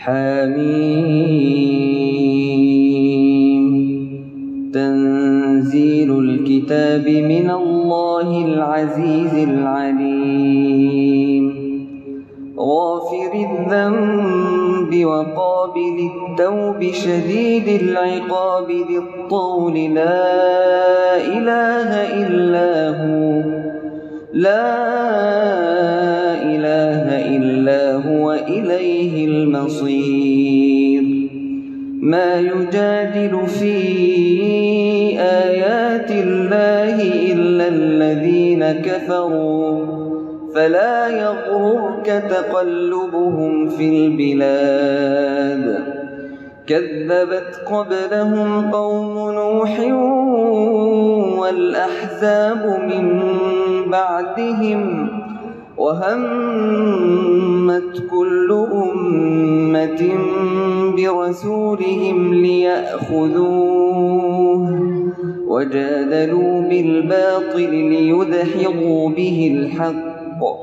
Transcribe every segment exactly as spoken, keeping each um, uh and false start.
حميم. تنزيل الكتاب من الله العزيز العليم. غافر الذنب وقابل التوب شديد العقاب ذي الطول لا إله إلا هو لا إله إلا هو إليه المصير. ما يجادل في آيات الله إلا الذين كفروا فلا يغررك تقلبهم في البلاد. كذبت قبلهم قوم نوح والأحزاب من بعدهم وهمت كل أمة برسولهم ليأخذوه وجادلوا بالباطل ليدحضوا به الحق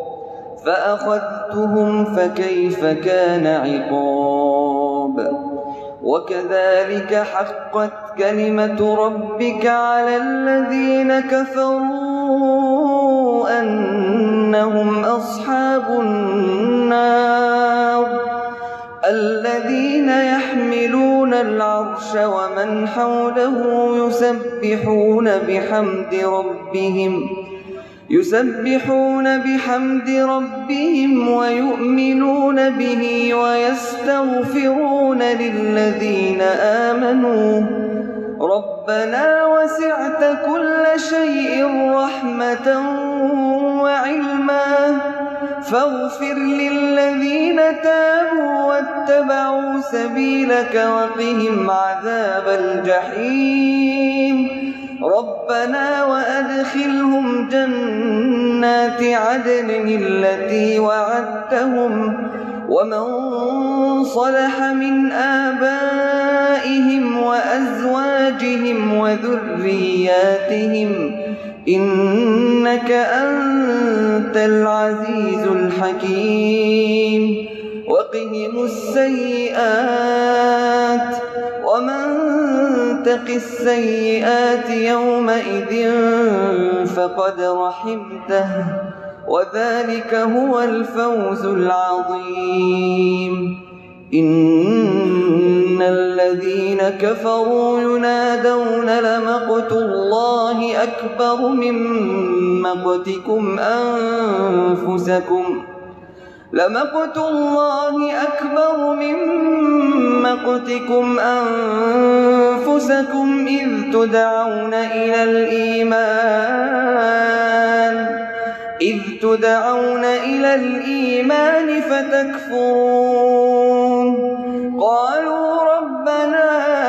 فأخذتهم فكيف كان عقاب. وكذلك حقت كلمة ربك على الذين كفروا أنهم أصحاب النار الذين يحملون العرش ومن حوله يسبحون بحمد ربهم يسبحون بحمد ربهم ويؤمنون به ويستغفرون للذين آمنوا ربنا وسعت كل شيء رحمة وعلما فاغفر للذين تابوا واتبعوا سبيلك وقهم عذاب الجحيم. ربنا وأدخلهم جنات عدن التي وعدتهم ومن صلح من آبائهم وأزواجهم وذرياتهم إنك أنت العزيز الحكيم. وقهم السيئات ومن تق السيئات يومئذ فقد رحمته وذلك هو الفوز العظيم. إن الذين كفروا ينادون لمقت الله أكبر من مقتكم أنفسكم لمقت الله أكبر من مقتكم أنفسكم إذ تدعون إلى الإيمان إذ تدعون إلى الإيمان فتكفرون. قالوا ربنا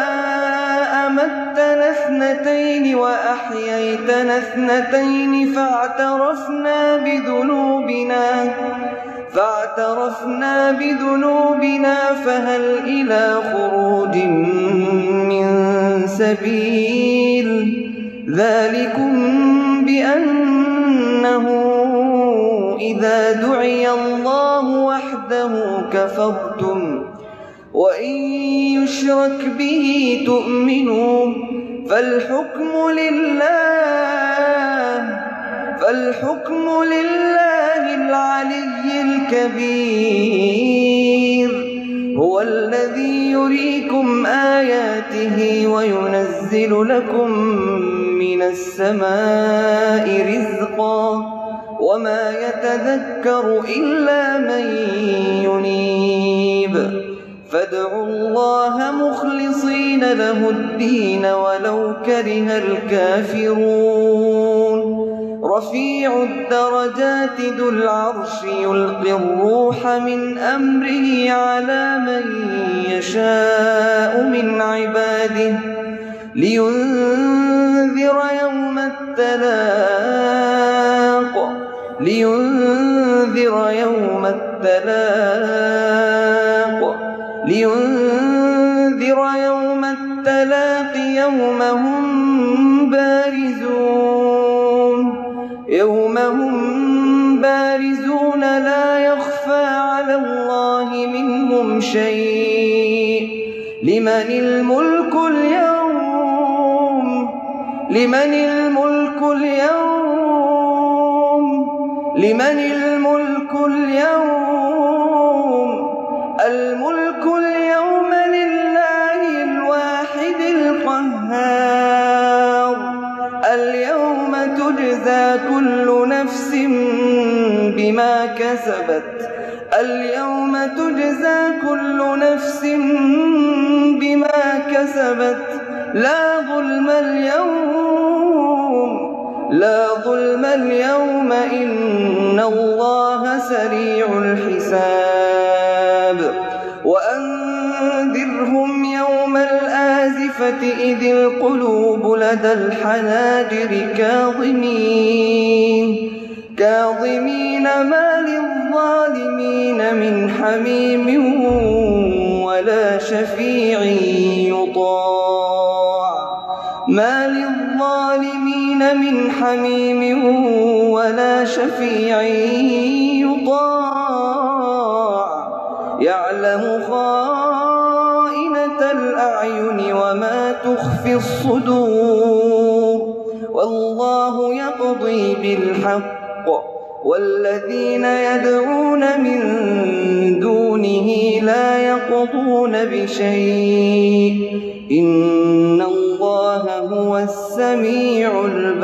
أمتنا اثنتين وأحييتنا اثنتين فاعترفنا بذنوبنا فاعترفنا بذنوبنا فهل إلى خروج من سبيل. ذلكم بأنه إذا دعي الله وحده كفرتم وإن يشرك به تؤمنوا فالحكم لله فالحكم لله العلي الكبير. هو الذي يريكم آياته وينزل لكم من السماء رزقا وما يتذكر إلا من ينيب. فادعوا الله مخلصين له الدين ولو كره الكافرون. رفيع الدرجات ذو العرش يلقي الروح من أمره على من يشاء من عباده لينذر يوم التلاق لينذر يوم التلاق لينذر يوم التلاق يوم هم بارزون يوم هم بارزون لا يخفى على الله منهم منهم شيء لمن الملك اليوم لمن الملك اليوم لمن الملك اليوم الملك اليوم لله الواحد القهار اليوم تجزى كل نفس بما كسبت اليوم تجزى كل نفس بما كسبت لا ظلم اليوم لا ظلم اليوم إن الله سريع الحساب وأنذرهم يوم الآزفة إذ القلوب لدى الحناجر كاظمين كاظمين ما للظالمين من حميم ولا شفيع يطاع ما للظالمين من حميم ولا شفيع يطاع يعلم خائنة الأعين وما تخفي الصدور والله يقضي بالحق والذين يدعون من دونه لا يقضون بشيء إن الله هو السميع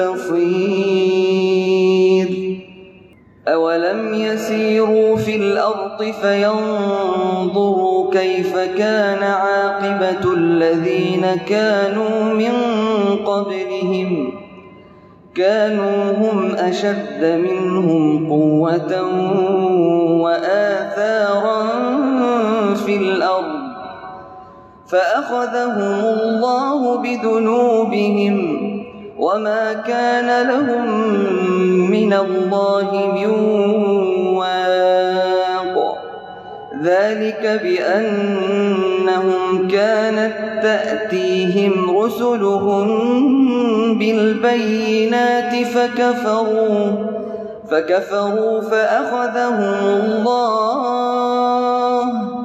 البصير أولم يسيروا في الأرض فينظروا كيف كان عاقبة الذين كانوا من قبلهم كانوا هم أشد منهم قوة وآثارا في الأرض فأخذهم الله بذنوبهم وما كان لهم من الله من واق ذلك بأنهم كانت تأتيهم رسلهم بالبينات فكفروا فكفروا فأخذهم الله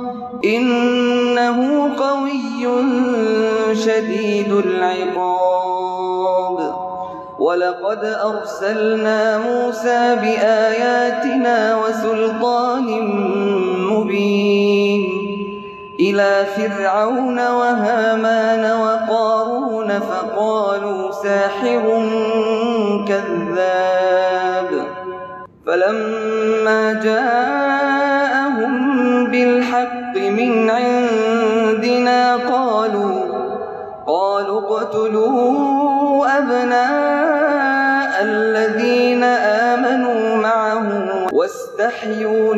إنه قوي شديد العقاب ولقد أرسلنا موسى بآياتنا وسلطان مبين إلى فرعون وهامان وقارون فقالوا ساحر كذاب فلما جاءهم بالحق من عندنا قالوا قالوا اقتلوا أبناء الذين آمنوا معه واستحيوا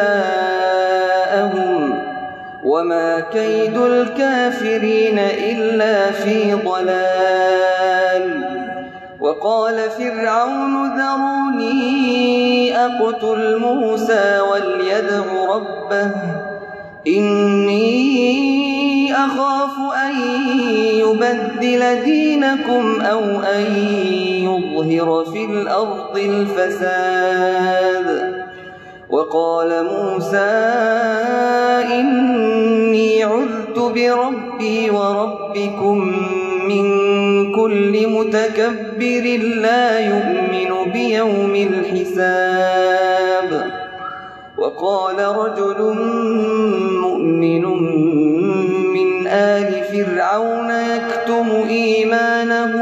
نساءهم وما كيد الكافرين إلا في ضلال وقال فرعون ذروني أقتل موسى وليدع ربه إني أخاف أن يبدل دينكم أو أن يظهر في الأرض الفساد وقال موسى إني عذت بربي وربكم من كل متكبر لا يؤمن بيوم الحساب وقال رجل مؤمن من آل فرعون يكتم إيمانه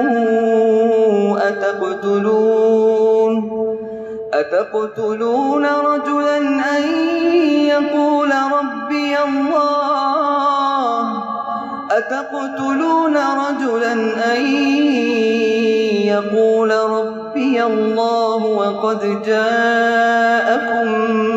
أتقتلون أتقتلون رجلا أن يقول ربي الله أتقتلون رجلا أن يقول ربي الله وقد جاءكم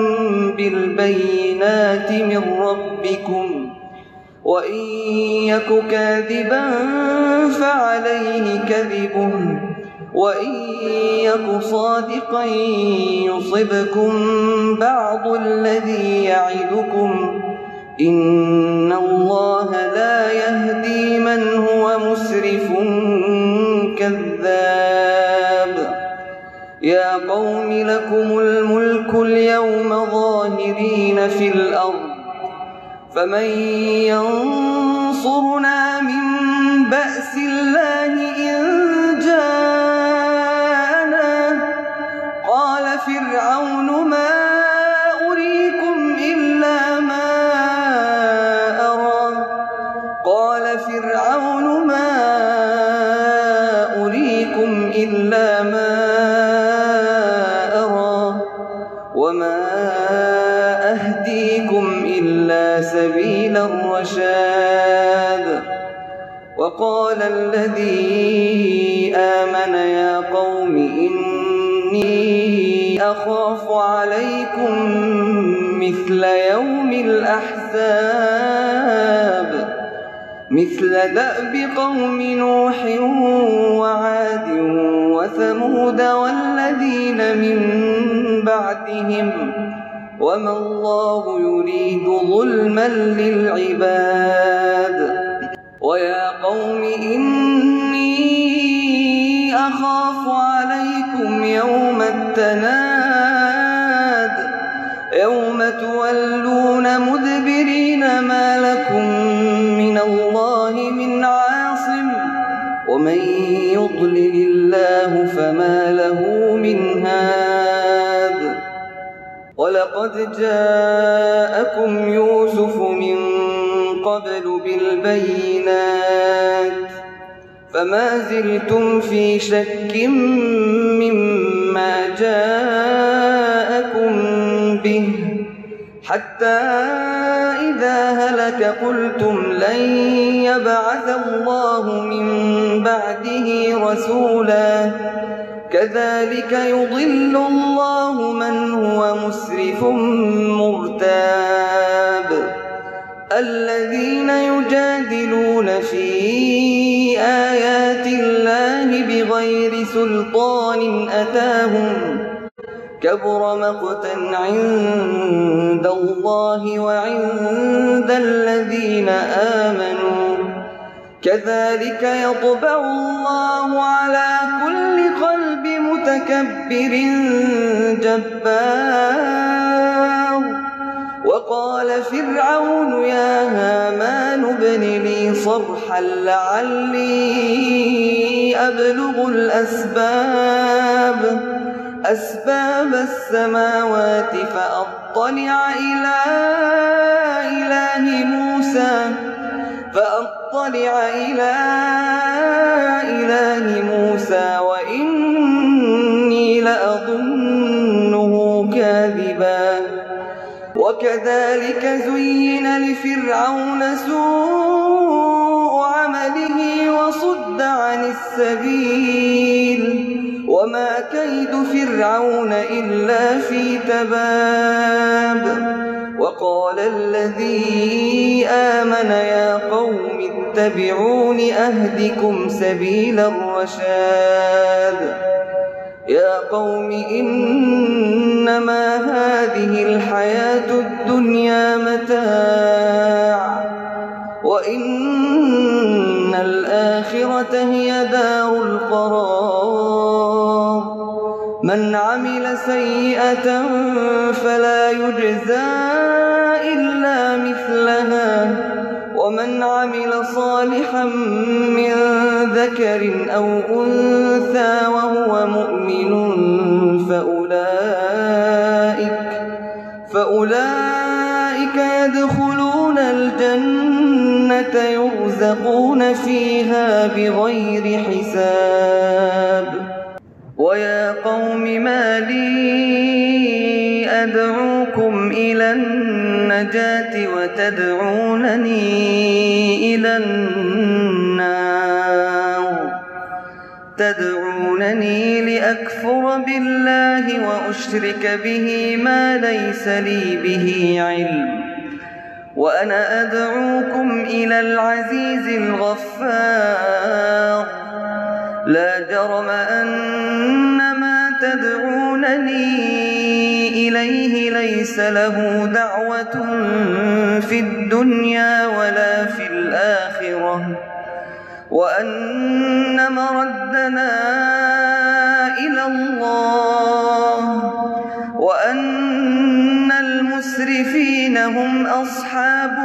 بالبينات من ربكم وإن يك كاذبا فعليه كذبه وإن يك صادقا يصبكم بعض الذي يعدكم إن الله لا يهدي من هو مسرف كذاب يا قوم لكم الملك اليوم ظاهرين في الأرض فمن ينصرنا من بأس الله إن جاءنا قال فرعون ما أريكم إلا ما أرى قال فرعون ما أريكم إلا ما أرى وما أهديكم إلا سبيل الرشاد وقال الذي آمن يا قوم إني أخاف عليكم مثل يوم الأحزاب مثل دأب قوم نوح وعاد وثمود والذين من بعدهم وما الله يريد ظلما للعباد ويا قوم إني أخاف عليكم يوم التناد يوم تولون مدبرين ما لكم من الله من عاصم ومن يضلل الله فما له من هاد ولقد جاءكم يوسف من قبل بالبينات فما زلتم في شك مما جاءكم به حتى إذا هلك قلتم لن يبعث الله من بعده رسولا كذلك يضل الله من هو مسرف مرتاب الذين يجادلون في آيات الله بغير سلطان أتاهم كبر مقتا عند الله وعند الذين آمنوا كذلك يطبع الله على كل قلب متكبر جبار وقال فرعون يا هامان ابن لي صرحا لعلي أبلغ الأسباب أسباب السماوات فأطلع إلى إله موسى فأطلع إلى إله موسى وإني لأظنه كاذبا وكذلك زين لفرعون سوء عمله وصد عن السبيل وما كيد فرعون إلا في تباب وقال الذي آمن يا قوم اتبعون أهدكم سبيل الرشاد يا قوم إنما هذه الحياة الدنيا متاع وإن الآخرة هي دار القرار من عمل سيئة فلا يجزى إلا مثلها ومن عمل صالحا من ذكر أو أنثى وهو مؤمن فأولئك, فأولئك يدخلون الجنة يرزقون فيها بغير حساب ويا قوم ما لي أدعوكم إلى النجاة وتدعونني إلى النار تدعونني لأكفر بالله وأشرك به ما ليس لي به علم وأنا أدعوكم إلى العزيز الغفار لا جرم أن ما تدعونني إليه ليس له دعوة في الدنيا ولا في الآخرة وأن مردنا إلى الله وأن المسرفين المسرفين هم أصحاب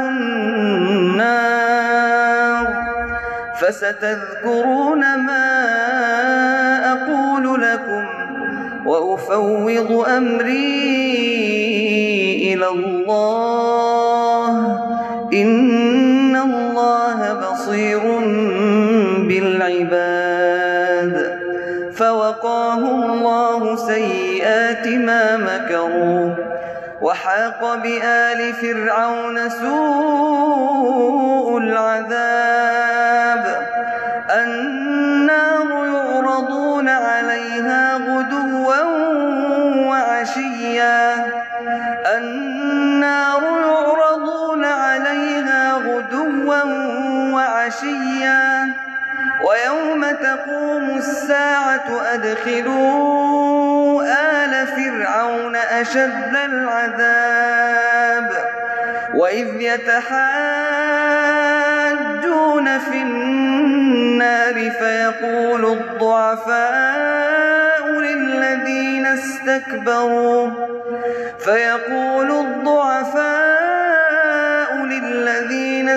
النار فستذكرون ما أقول لكم وأفوض أمري إلى الله إن الله بصير بالعباد. فوقاه الله سيئات ما مكروا وحاق بآل فرعون سوء العذاب. النار يعرضون عليها غدوا وعشيا النار يعرضون عليها غدوا وعشيا ويوم تقوم الساعة أدخلوا آل فرعون أشد العذاب. وإذ يتحاجون في النار فيقول الضعفاء للذين استكبروا فيقول الضعفاء للذين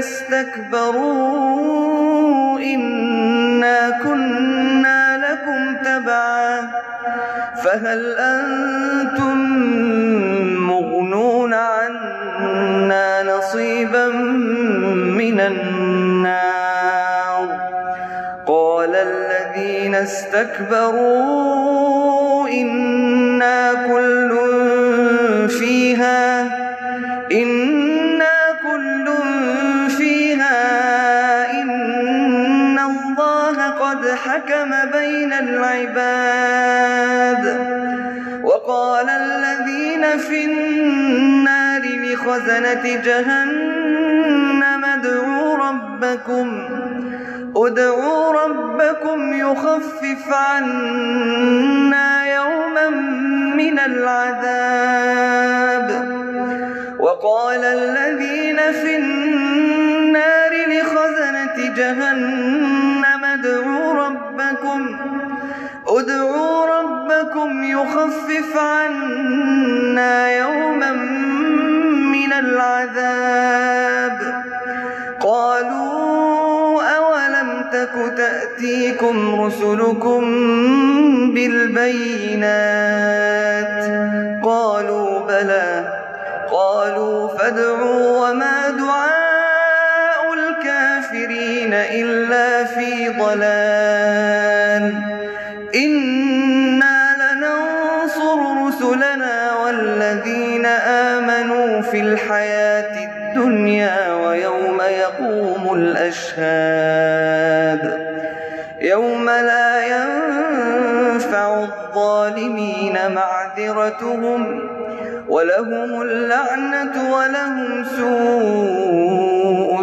استكبروا إنا كنا لكم تبعا فهل أنتم مغنون عنا نصيبا من النار. قال الذين استكبروا إنا كل فيها إنا كل فيها إن الله قد حكم بين العباد. وقال الذين في النار لخزنة جهنم ادعوا ربكم ادعوا ربكم يخفف عنا يوما من العذاب. وقال الذين في النار لخزنة جهنم ادعوا ربكم ادعوا ربكم يخفف عنا يوما من العذاب. قالوا أولم تك تأتيكم رسلكم بالبينات قالوا بلى قالوا فادعوا وما دعاء الكافرين إلا في ضلال. إنا لننصر رسلنا والذين آمنوا في الحياة الدنيا ويوم يقوم الأشهاد يوم لا ينفع الظالمين معذرتهم ولهم اللعنة ولهم سوء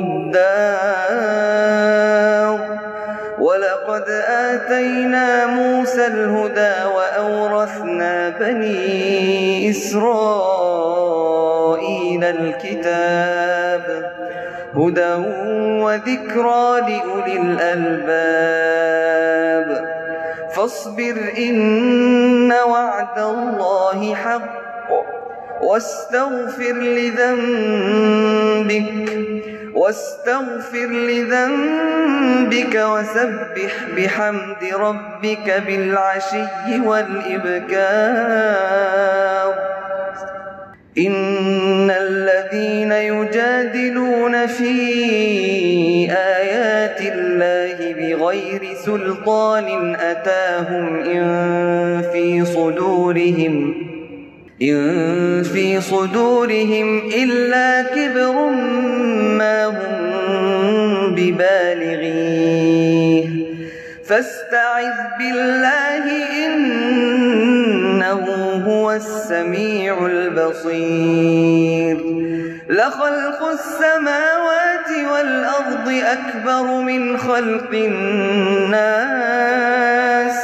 الدار. ولقد آتينا موسى الهدى وأورثنا بني إسرائيل الكتاب هدى وذكرى لأولي الألباب. فاصبر إن وعد الله حق واستغفر لذنبك واستغفر لذنبك وسبح بحمد ربك بالعشي والإبكار. إن الذين يجادلون في آيات الله بغير سلطان أتاهم إن في صدورهم إن في صدورهم إلا كبر ما هم ببالغيه فاستعذ بالله إنه هو السميع البصير. لخلق السماوات والأرض أكبر من خلق الناس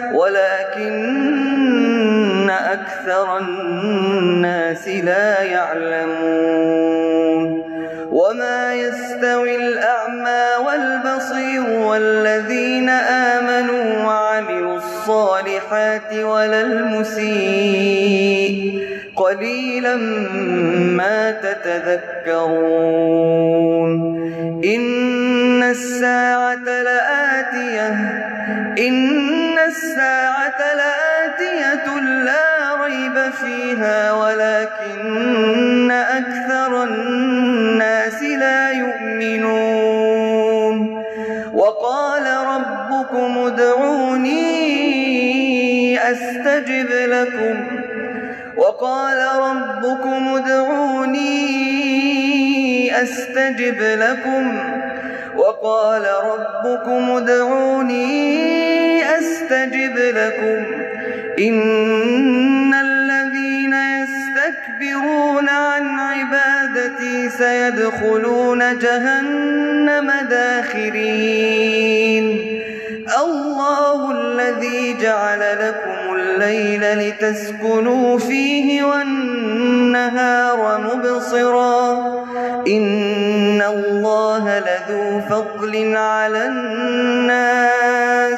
ولكن أكثر الناس لا يعلمون. وما يستوي الأعمى والبصير والذين آمنوا وعملوا الصالحات ولا المسيء قليلا ما تتذكرون إن الساعة لآتية إن الساعة لآتية لا ريب فيها ولكن أكثر الناس لا يؤمنون وقال ربكم ادعوني أستجب لكم وقال ربكم ادعوني أستجب لكم وقال ربكم ادعوني أستجب لكم إن الذين يستكبرون عن عبادتي سيدخلون جهنم داخرين الله الذي جعل لكم الليل لتسكنوا فيه والنهار مبصرا إن الله لذو فضل على الناس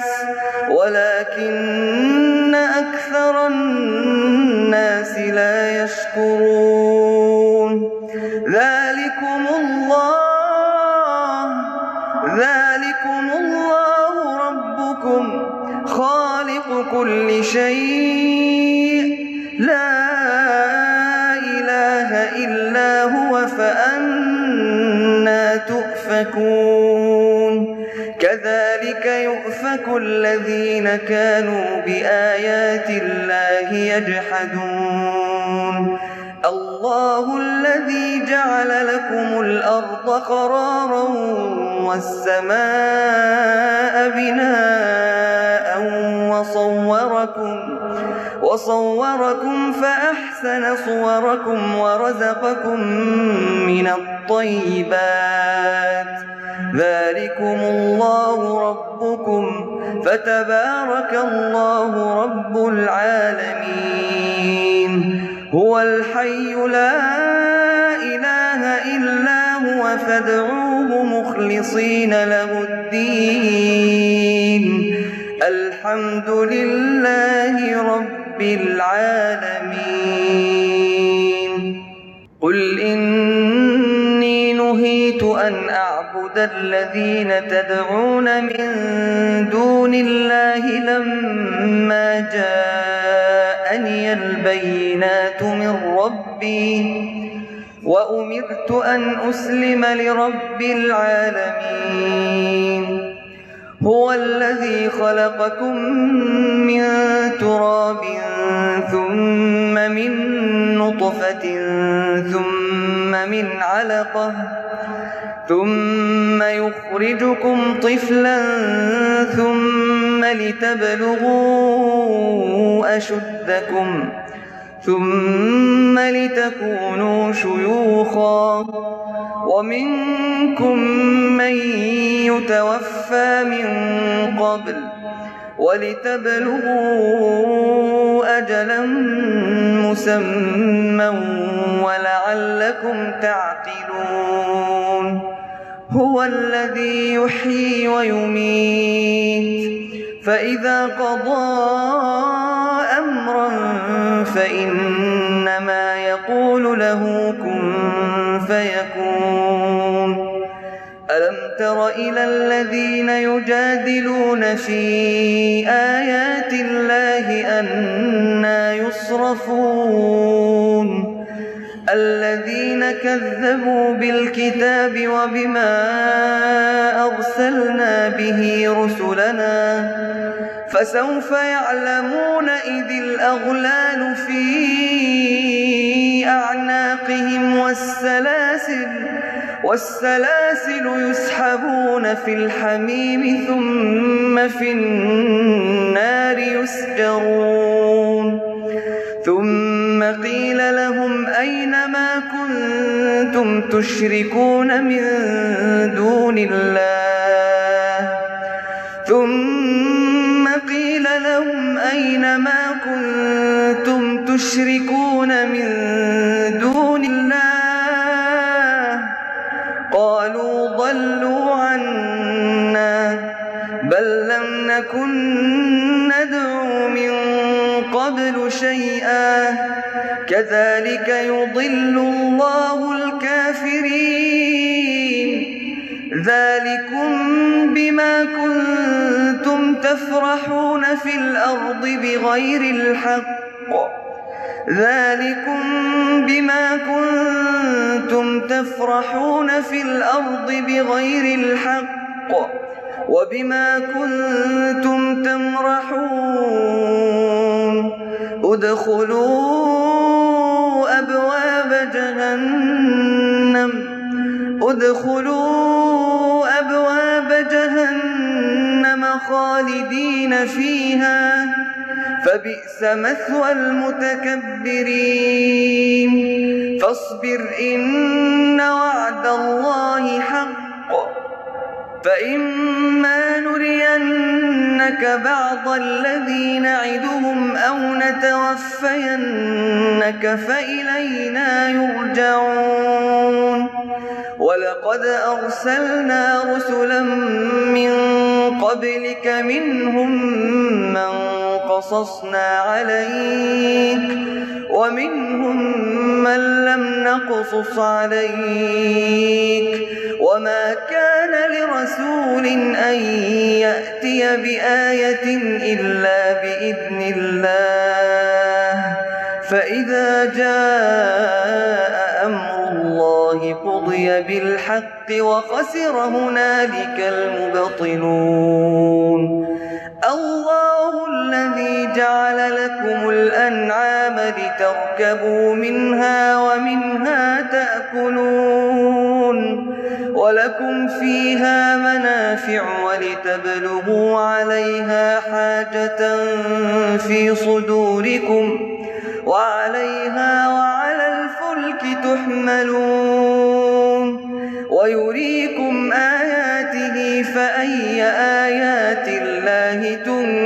ولكن أكثر الناس لا يشكرون ذلكم الله ذلكم الله ربكم خالق كل شيء لا إله إلا هو فأنى تؤفكون كذلك يؤفك الذين كانوا بآيات الله يجحدون الله الذي جعل لكم الأرض قرارا والسماء بناء وصوركم وصوركم فأحسن صوركم ورزقكم من الطيبات ذلكم الله ربكم فتبارك الله رب العالمين هو الحي لا إله إلا هو فادعوه مخلصين له الدين الحمد لله رب العالمين قل إني نهيت أن أعبد الذين تدعون من دون الله لما جاءني البينات من ربي وأمرت أن أسلم لرب العالمين هو الذي خلقكم من تراب ثم من نطفة ثم من علقة ثم يخرجكم طفلا ثم لتبلغوا أشدكم ثم لتكونوا شيوخا ومنكم من يتوفى من قبل ولتبلغوا أجلا مسمى ولعلكم تعقلون هو الذي يحيي ويميت فإذا قضى أمرا فإنما يقول له كن فيكون ألم تر إلى الذين يجادلون في آيات الله أنى يصرفون الذين كذبوا بالكتاب وبما أرسلنا به رسلنا فسوف يعلمون إذ الأغلال في أعناقهم والسلاسل والسلاسل يسحبون في الحميم ثم في النار يسجرون ثم قيل لهم أين ما كنتم تشركون من دون الله ثم قيل لهم أين ما كنتم تشركون من دون الله قالوا ضلوا عنا بل لم نكن ندعو من قبل شيئا كذلك يضل الله الكافرين ذلكم بما كنتم تفرحون في الأرض بغير الحق ذلكم بما كنتم تفرحون في الأرض بغير الحق وبما كنتم تمرحون ادخلوا أبواب جهنم ادخلوا أبواب جهنم خالدين فيها فبئس مثوى المتكبرين فاصبر إن وعد الله حق فإما نرينك بعض الذي نعدهم أو نتوفينك فإلينا يرجعون ولقد أرسلنا رسلا من قبلك منهم من قصصنا عليك ومنهم من لم نقصص عليك وما كان لرسول أن يأتي بآية إلا بإذن الله فإذا جاء أمر الله قضي بالحق وخسر هنالك المبطلون الله الذي جعل لكم الأنعام لتركبوا منها ومنها تأكلون ولكم فيها منافع ولتبلغوا عليها حاجة في صدوركم وعليها وعلى الفلك تحملون ويريكم آياته فأي آيات الله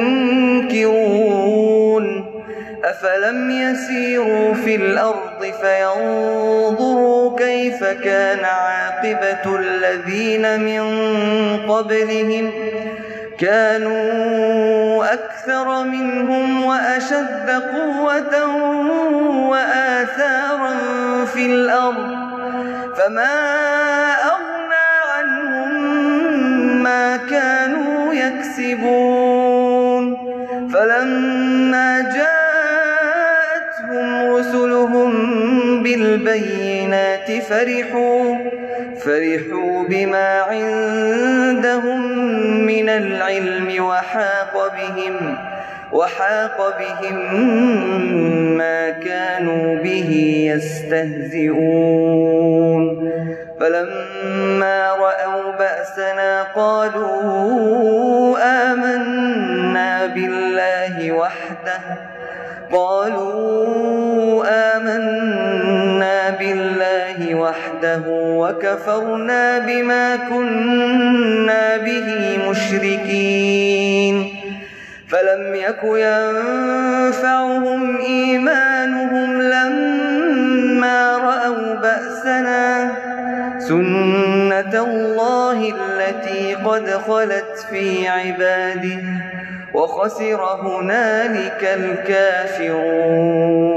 تنكرون أفلم يسيروا في الأرض فينظروا كيف كان عاقبة الذين من قبلهم كانوا أكثر منهم وأشد قوة وآثارا في الأرض فما أغنى عنهم ما كانوا يكسبون فلما جاءتهم رسلهم بالبينات فرحوا فرحوا بما عندهم من العلم وحاق بهم وحاق بهم ما كانوا به يستهزئون فلما رأوا بأسنا قالوا آمنا بالله وحده قالوا آمنا بالله وحده وكفرنا بما كنا به مشركين فلم يك ينفعهم إيمانهم لما رأوا بأسنا سنة الله التي قد خلت في عباده وخسر هنالك الكافرون